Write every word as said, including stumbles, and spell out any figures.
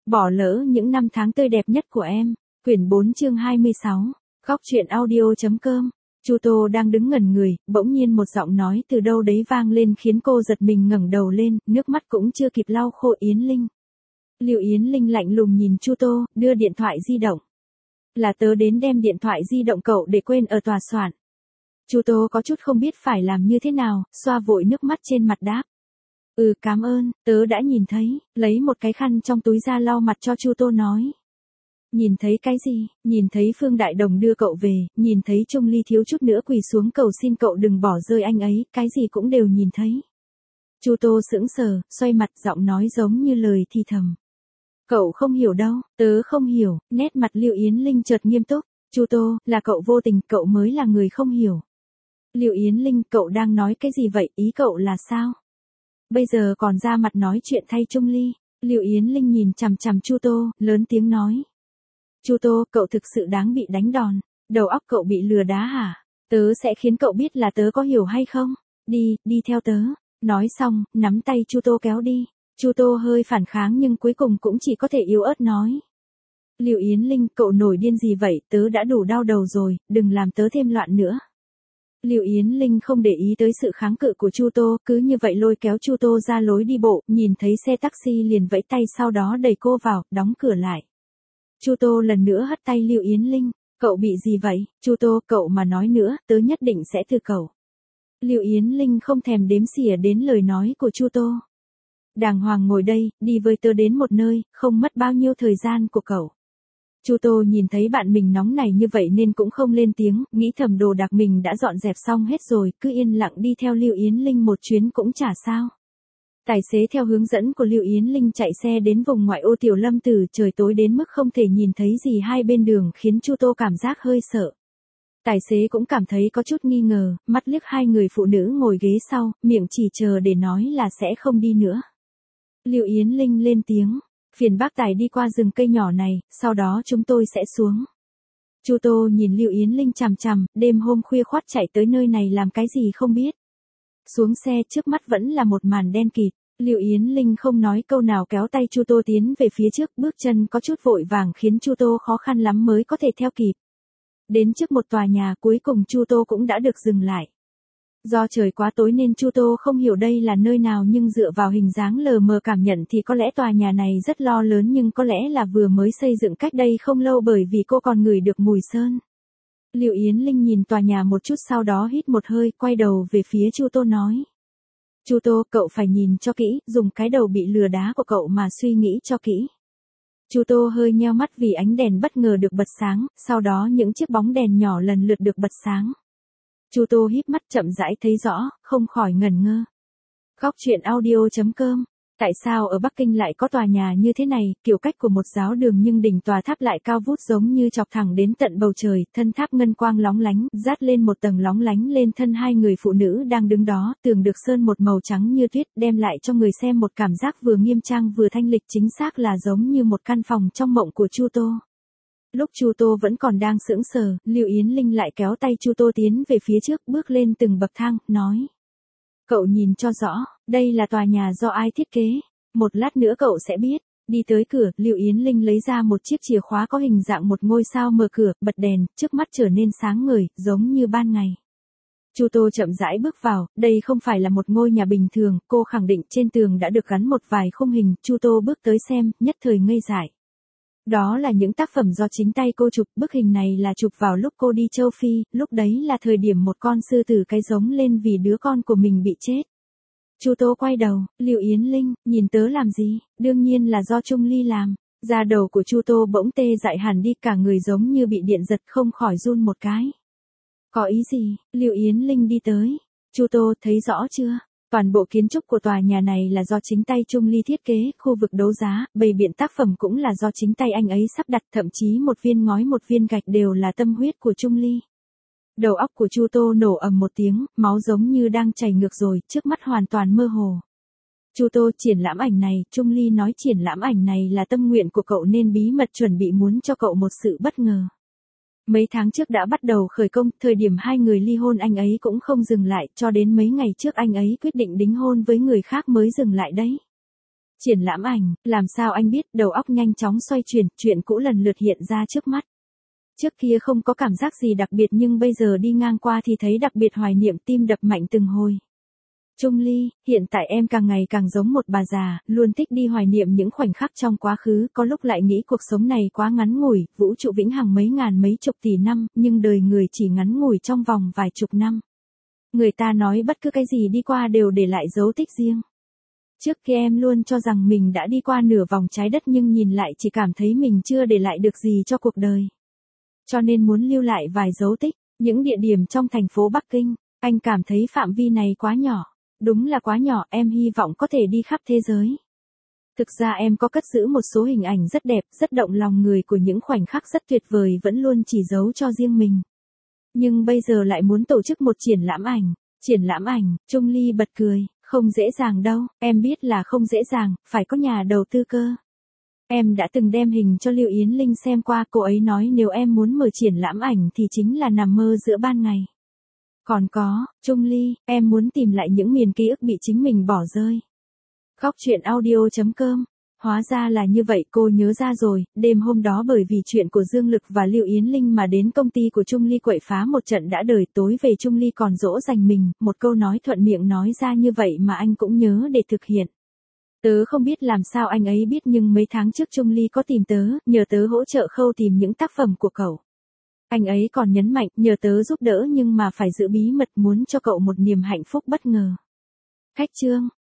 Bỏ lỡ những năm tháng tươi đẹp nhất của em. Quyển bốn chương hai mươi sáu. Góc truyện audio.com. Chu Tô đang đứng ngẩn người, bỗng nhiên một giọng nói từ đâu đấy vang lên khiến cô giật mình ngẩng đầu lên, nước mắt cũng chưa kịp lau khô. Yến Linh. Liệu Yến Linh lạnh lùng nhìn Chu Tô, đưa điện thoại di động. Là tớ đến đem điện thoại di động cậu để quên ở tòa soạn. Chu Tô có chút không biết phải làm như thế nào, xoa vội nước mắt trên mặt đáp. Ừ, cảm ơn, tớ đã nhìn thấy, lấy một cái khăn trong túi ra lau mặt cho Chu Tô nói. Nhìn thấy cái gì? Nhìn thấy Phương Đại Đồng đưa cậu về, nhìn thấy Trung Ly thiếu chút nữa quỳ xuống cầu xin cậu đừng bỏ rơi anh ấy, cái gì cũng đều nhìn thấy. Chu Tô sững sờ, xoay mặt, giọng nói giống như lời thì thầm. Cậu không hiểu đâu, tớ không hiểu. Nét mặt Liệu Yến Linh chợt nghiêm túc. Chu Tô, là cậu vô tình, cậu mới là người không hiểu. Liệu Yến Linh, cậu đang nói cái gì vậy, ý cậu là sao? Bây giờ còn ra mặt nói chuyện thay Trung Ly. Liệu Yến Linh nhìn chằm chằm Chu Tô, lớn tiếng nói. Chu Tô, cậu thực sự đáng bị đánh đòn. Đầu óc cậu bị lừa đá hả? Tớ sẽ khiến cậu biết là tớ có hiểu hay không. Đi, đi theo tớ. Nói xong, nắm tay Chu Tô kéo đi. Chu Tô hơi phản kháng nhưng cuối cùng cũng chỉ có thể yếu ớt nói. Liệu Yến Linh, cậu nổi điên gì vậy, tớ đã đủ đau đầu rồi, đừng làm tớ thêm loạn nữa. Liệu Yến Linh không để ý tới sự kháng cự của Chu Tô, cứ như vậy lôi kéo Chu Tô ra lối đi bộ, nhìn thấy xe taxi liền vẫy tay sau đó đẩy cô vào, đóng cửa lại. Chu Tô lần nữa hất tay Liệu Yến Linh, cậu bị gì vậy? Chu Tô, cậu mà nói nữa, tớ nhất định sẽ từ cậu. Liệu Yến Linh không thèm đếm xỉa đến lời nói của Chu Tô. Đàng hoàng ngồi đây, đi với tớ đến một nơi, không mất bao nhiêu thời gian của cậu. Chu Tô nhìn thấy bạn mình nóng này như vậy nên cũng không lên tiếng, nghĩ thầm đồ đạc mình đã dọn dẹp xong hết rồi, cứ yên lặng đi theo Liệu Yến Linh một chuyến cũng chả sao. Tài xế theo hướng dẫn của Liệu Yến Linh chạy xe đến vùng ngoại ô Tiểu Lâm Tử, trời tối đến mức không thể nhìn thấy gì hai bên đường khiến Chu Tô cảm giác hơi sợ. Tài xế cũng cảm thấy có chút nghi ngờ, mắt liếc hai người phụ nữ ngồi ghế sau, miệng chỉ chờ để nói là sẽ không đi nữa. Liệu Yến Linh lên tiếng. Phiền bác tài đi qua rừng cây nhỏ này, sau đó chúng tôi sẽ xuống. Chu Tô nhìn Liệu Yến Linh chằm chằm, đêm hôm khuya khoắt chạy tới nơi này làm cái gì không biết. Xuống xe trước mắt vẫn là một màn đen kịt. Liệu Yến Linh không nói câu nào kéo tay Chu Tô tiến về phía trước, bước chân có chút vội vàng khiến Chu Tô khó khăn lắm mới có thể theo kịp. Đến trước một tòa nhà cuối cùng Chu Tô cũng đã được dừng lại. Do trời quá tối nên Chu Tô không hiểu đây là nơi nào nhưng dựa vào hình dáng lờ mờ cảm nhận thì có lẽ tòa nhà này rất lo lớn nhưng có lẽ là vừa mới xây dựng cách đây không lâu bởi vì cô còn ngửi được mùi sơn. Liệu Yến Linh nhìn tòa nhà một chút sau đó hít một hơi, quay đầu về phía Chu Tô nói. Chu Tô, cậu phải nhìn cho kỹ, dùng cái đầu bị lừa đá của cậu mà suy nghĩ cho kỹ. Chu Tô hơi nheo mắt vì ánh đèn bất ngờ được bật sáng, sau đó những chiếc bóng đèn nhỏ lần lượt được bật sáng. Chu Tô híp mắt chậm rãi thấy rõ, không khỏi ngẩn ngơ. Góc truyện audio.com. Tại sao ở Bắc Kinh lại có tòa nhà như thế này, kiểu cách của một giáo đường nhưng đỉnh tòa tháp lại cao vút giống như chọc thẳng đến tận bầu trời, thân tháp ngân quang lóng lánh, dát lên một tầng lóng lánh lên thân hai người phụ nữ đang đứng đó, tường được sơn một màu trắng như tuyết, đem lại cho người xem một cảm giác vừa nghiêm trang vừa thanh lịch, chính xác là giống như một căn phòng trong mộng của Chu Tô. Lúc Chu Tô vẫn còn đang sững sờ, Liệu Yến Linh lại kéo tay Chu Tô tiến về phía trước, bước lên từng bậc thang, nói. Cậu nhìn cho rõ, đây là tòa nhà do ai thiết kế, một lát nữa cậu sẽ biết. Đi tới cửa, Liệu Yến Linh lấy ra một chiếc chìa khóa có hình dạng một ngôi sao, mở cửa, bật đèn, trước mắt trở nên sáng ngời, giống như ban ngày. Chu Tô chậm rãi bước vào, đây không phải là một ngôi nhà bình thường, cô khẳng định trên tường đã được gắn một vài khung hình, Chu Tô bước tới xem, nhất thời ngây dại. Đó là những tác phẩm do chính tay cô chụp, bức hình này là chụp vào lúc cô đi châu Phi, lúc đấy là thời điểm một con sư tử cái giống lên vì đứa con của mình bị chết. Chu Tô quay đầu, Liệu Yến Linh, nhìn tớ làm gì, đương nhiên là do Trung Ly làm. Da đầu của Chu Tô bỗng tê dại hẳn đi, cả người giống như bị điện giật, không khỏi run một cái. Có ý gì? Liệu Yến Linh đi tới. Chu Tô, thấy rõ chưa? Toàn bộ kiến trúc của tòa nhà này là do chính tay Trung Ly thiết kế, khu vực đấu giá, bày biện tác phẩm cũng là do chính tay anh ấy sắp đặt, thậm chí một viên ngói một viên gạch đều là tâm huyết của Trung Ly. Đầu óc của Chu Tô nổ ầm một tiếng, máu giống như đang chảy ngược rồi, trước mắt hoàn toàn mơ hồ. Chu Tô, triển lãm ảnh này, Trung Ly nói triển lãm ảnh này là tâm nguyện của cậu nên bí mật chuẩn bị muốn cho cậu một sự bất ngờ. Mấy tháng trước đã bắt đầu khởi công, thời điểm hai người ly hôn anh ấy cũng không dừng lại, cho đến mấy ngày trước anh ấy quyết định đính hôn với người khác mới dừng lại đấy. Triển lãm ảnh, làm sao anh biết, đầu óc nhanh chóng xoay chuyển, chuyện cũ lần lượt hiện ra trước mắt. Trước kia không có cảm giác gì đặc biệt nhưng bây giờ đi ngang qua thì thấy đặc biệt hoài niệm, tim đập mạnh từng hồi. Trung Ly, hiện tại em càng ngày càng giống một bà già, luôn thích đi hoài niệm những khoảnh khắc trong quá khứ, có lúc lại nghĩ cuộc sống này quá ngắn ngủi, vũ trụ vĩnh hằng mấy ngàn mấy chục tỷ năm, nhưng đời người chỉ ngắn ngủi trong vòng vài chục năm. Người ta nói bất cứ cái gì đi qua đều để lại dấu tích riêng. Trước kia em luôn cho rằng mình đã đi qua nửa vòng trái đất nhưng nhìn lại chỉ cảm thấy mình chưa để lại được gì cho cuộc đời. Cho nên muốn lưu lại vài dấu tích, những địa điểm trong thành phố Bắc Kinh, anh cảm thấy phạm vi này quá nhỏ. Đúng là quá nhỏ, em hy vọng có thể đi khắp thế giới. Thực ra em có cất giữ một số hình ảnh rất đẹp, rất động lòng người của những khoảnh khắc rất tuyệt vời vẫn luôn chỉ giấu cho riêng mình. Nhưng bây giờ lại muốn tổ chức một triển lãm ảnh. Triển lãm ảnh, Trung Ly bật cười, không dễ dàng đâu, em biết là không dễ dàng, phải có nhà đầu tư cơ. Em đã từng đem hình cho Lưu Yến Linh xem qua, cô ấy nói nếu em muốn mở triển lãm ảnh thì chính là nằm mơ giữa ban ngày. Còn có, Trung Ly, em muốn tìm lại những miền ký ức bị chính mình bỏ rơi. Góc truyện audio chấm com. Hóa ra là như vậy, cô nhớ ra rồi, đêm hôm đó bởi vì chuyện của Dương Lực và Lưu Yến Linh mà đến công ty của Trung Ly quậy phá một trận đã đời, tối về Trung Ly còn dỗ dành mình, một câu nói thuận miệng nói ra như vậy mà anh cũng nhớ để thực hiện. Tớ không biết làm sao anh ấy biết nhưng mấy tháng trước Trung Ly có tìm tớ, nhờ tớ hỗ trợ khâu tìm những tác phẩm của cậu. Anh ấy còn nhấn mạnh, nhờ tớ giúp đỡ nhưng mà phải giữ bí mật, muốn cho cậu một niềm hạnh phúc bất ngờ. Khách chương.